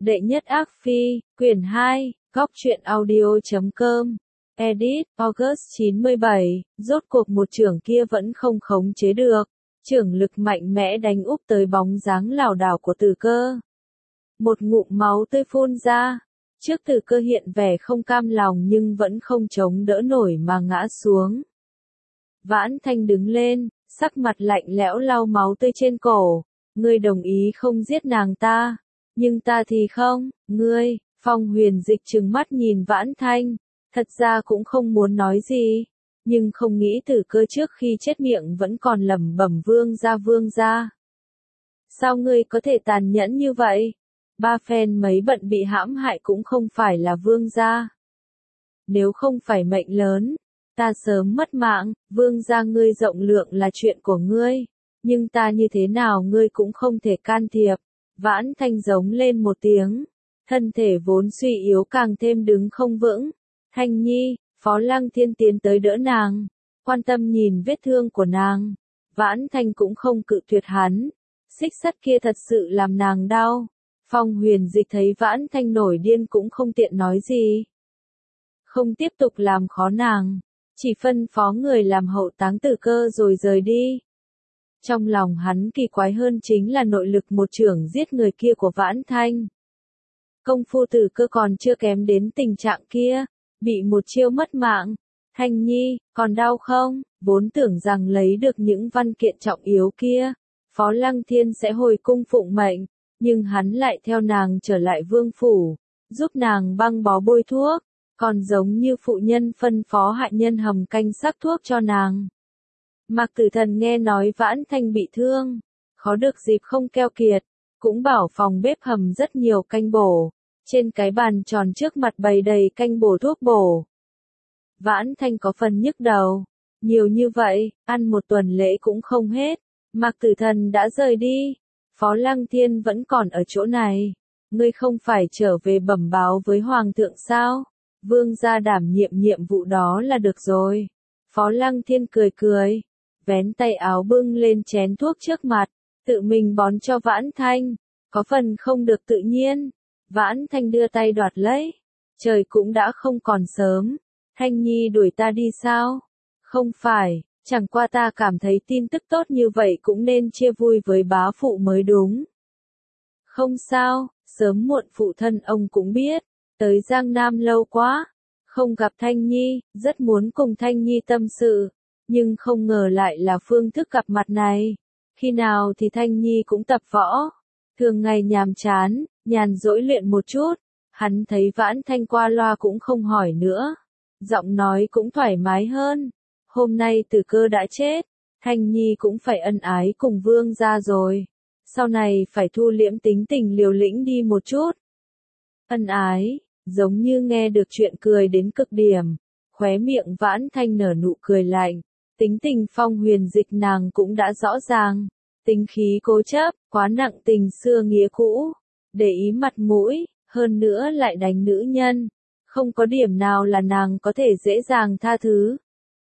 Đệ nhất ác phi, quyển 2, góc truyện audio.com. Edit, August 97, rốt cuộc một chưởng kia vẫn không khống chế được. Chưởng lực mạnh mẽ đánh úp tới bóng dáng lảo đảo của Từ Cơ. Một ngụm máu tươi phun ra. Trước Từ Cơ hiện vẻ không cam lòng nhưng vẫn không chống đỡ nổi mà ngã xuống. Vãn Thanh đứng lên, sắc mặt lạnh lẽo lau máu tươi trên cổ. Ngươi đồng ý không giết nàng ta, nhưng ta thì không, ngươi. Phong Huyền Dịch trừng mắt nhìn Vãn Thanh, thật ra cũng không muốn nói gì, nhưng không nghĩ Từ Cơ trước khi chết miệng vẫn còn lẩm bẩm vương gia. Sao ngươi có thể tàn nhẫn như vậy? Ba phen mấy bận bị hãm hại cũng không phải là vương gia. Nếu không phải mệnh lớn, ta sớm mất mạng. Vương gia ngươi rộng lượng là chuyện của ngươi, nhưng ta như thế nào ngươi cũng không thể can thiệp. Vãn Thanh giống lên một tiếng, thân thể vốn suy yếu càng thêm đứng không vững. Thanh Nhi, Phó Lăng Thiên tiến tới đỡ nàng, quan tâm nhìn vết thương của nàng. Vãn Thanh cũng không cự tuyệt hắn, xích sắt kia thật sự làm nàng đau. Phong Huyền Dịch thấy Vãn Thanh nổi điên cũng không tiện nói gì, không tiếp tục làm khó nàng, chỉ phân phó người làm hậu táng Từ Cơ rồi rời đi. Trong lòng hắn kỳ quái hơn chính là nội lực một chưởng giết người kia của Vãn Thanh. Công phu Từ Cơ còn chưa kém đến tình trạng kia, bị một chiêu mất mạng. Thanh Nhi, còn đau không? Vốn tưởng rằng lấy được những văn kiện trọng yếu kia, Phó Lăng Thiên sẽ hồi cung phụng mệnh, nhưng hắn lại theo nàng trở lại vương phủ, giúp nàng băng bó bôi thuốc, còn giống như phụ nhân phân phó hạ nhân hầm canh sắc thuốc cho nàng. Mạc Tử Thần nghe nói Vãn Thanh bị thương, khó được dịp không keo kiệt, cũng bảo phòng bếp hầm rất nhiều canh bổ, trên cái bàn tròn trước mặt bày đầy canh bổ thuốc bổ. Vãn Thanh có phần nhức đầu, nhiều như vậy, ăn một tuần lễ cũng không hết. Mạc Tử Thần đã rời đi, Phó Lăng Thiên vẫn còn ở chỗ này. Ngươi không phải trở về bẩm báo với Hoàng thượng sao? Vương gia đảm nhiệm vụ đó là được rồi. Phó Lăng Thiên cười, vén tay áo bưng lên chén thuốc trước mặt, tự mình bón cho Vãn Thanh, có phần không được tự nhiên. Vãn Thanh đưa tay đoạt lấy, trời cũng đã không còn sớm. Thanh Nhi đuổi ta đi sao? Không phải, chẳng qua ta cảm thấy tin tức tốt như vậy cũng nên chia vui với bá phụ mới đúng. Không sao, sớm muộn phụ thân ông cũng biết, tới Giang Nam lâu quá, không gặp Thanh Nhi, rất muốn cùng Thanh Nhi tâm sự, nhưng không ngờ lại là phương thức gặp mặt này. Khi nào thì Thanh Nhi cũng tập võ, thường ngày nhàm chán, nhàn rỗi luyện một chút. Hắn thấy Vãn Thanh qua loa cũng không hỏi nữa, giọng nói cũng thoải mái hơn. Hôm nay Từ Cơ đã chết, Thanh Nhi cũng phải ân ái cùng vương gia rồi. Sau này phải thu liễm tính tình liều lĩnh đi một chút. Ân ái, giống như nghe được chuyện cười đến cực điểm. Khóe miệng Vãn Thanh nở nụ cười lạnh. Tính tình Phong Huyền Dịch nàng cũng đã rõ ràng. Tính khí cố chấp, quá nặng tình xưa nghĩa cũ. Để ý mặt mũi, hơn nữa lại đánh nữ nhân. Không có điểm nào là nàng có thể dễ dàng tha thứ.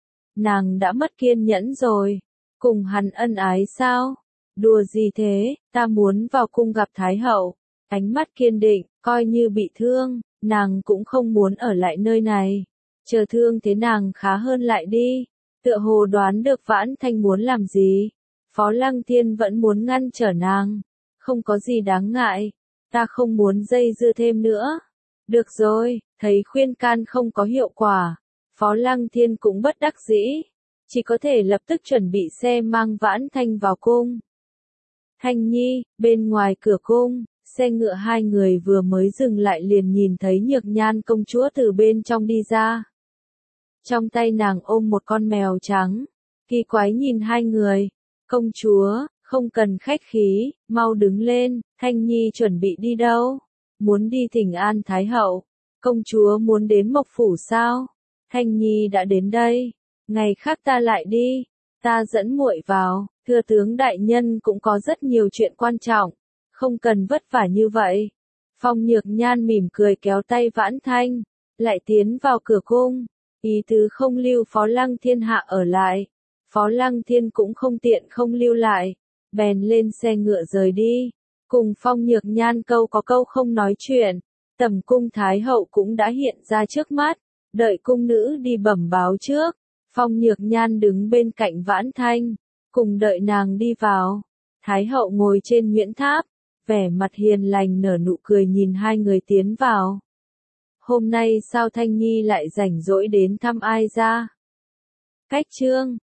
Nàng đã mất kiên nhẫn rồi. Cùng hắn ân ái sao? Đùa gì thế, ta muốn vào cung gặp Thái hậu. Ánh mắt kiên định, coi như bị thương, nàng cũng không muốn ở lại nơi này. Chờ thương thế nàng khá hơn lại đi. Tựa hồ đoán được Vãn Thanh muốn làm gì. Phó Lăng Thiên vẫn muốn ngăn trở nàng. Không có gì đáng ngại, ta không muốn dây dưa thêm nữa. Được rồi, thấy khuyên can không có hiệu quả, Phó Lăng Thiên cũng bất đắc dĩ, chỉ có thể lập tức chuẩn bị xe mang Vãn Thanh vào cung. Thanh Nhi, bên ngoài cửa cung, xe ngựa hai người vừa mới dừng lại liền nhìn thấy Nhược Nhan công chúa từ bên trong đi ra. Trong tay nàng ôm một con mèo trắng, kỳ quái nhìn hai người. Công chúa, không cần khách khí, mau đứng lên. Thanh Nhi chuẩn bị đi đâu? Muốn đi thỉnh an Thái hậu. Công chúa muốn đến Mộc Phủ sao? Thanh Nhi đã đến đây, ngày khác ta lại đi, ta dẫn muội vào. Thưa tướng đại nhân cũng có rất nhiều chuyện quan trọng, không cần vất vả như vậy. Phong Nhược Nhan mỉm cười kéo tay Vãn Thanh, lại tiến vào cửa cung, ý tứ không lưu Phó Lăng Thiên hạ ở lại. Phó Lăng Thiên cũng không tiện không lưu lại, bèn lên xe ngựa rời đi. Cùng Phong Nhược Nhan câu có câu không nói chuyện, tầm cung Thái hậu cũng đã hiện ra trước mắt, đợi cung nữ đi bẩm báo trước. Phong Nhược Nhan đứng bên cạnh Vãn Thanh, cùng đợi nàng đi vào. Thái hậu ngồi trên Nguyễn Tháp, vẻ mặt hiền lành nở nụ cười nhìn hai người tiến vào. Hôm nay sao Thanh Nhi lại rảnh rỗi đến thăm ai ra? Cách chương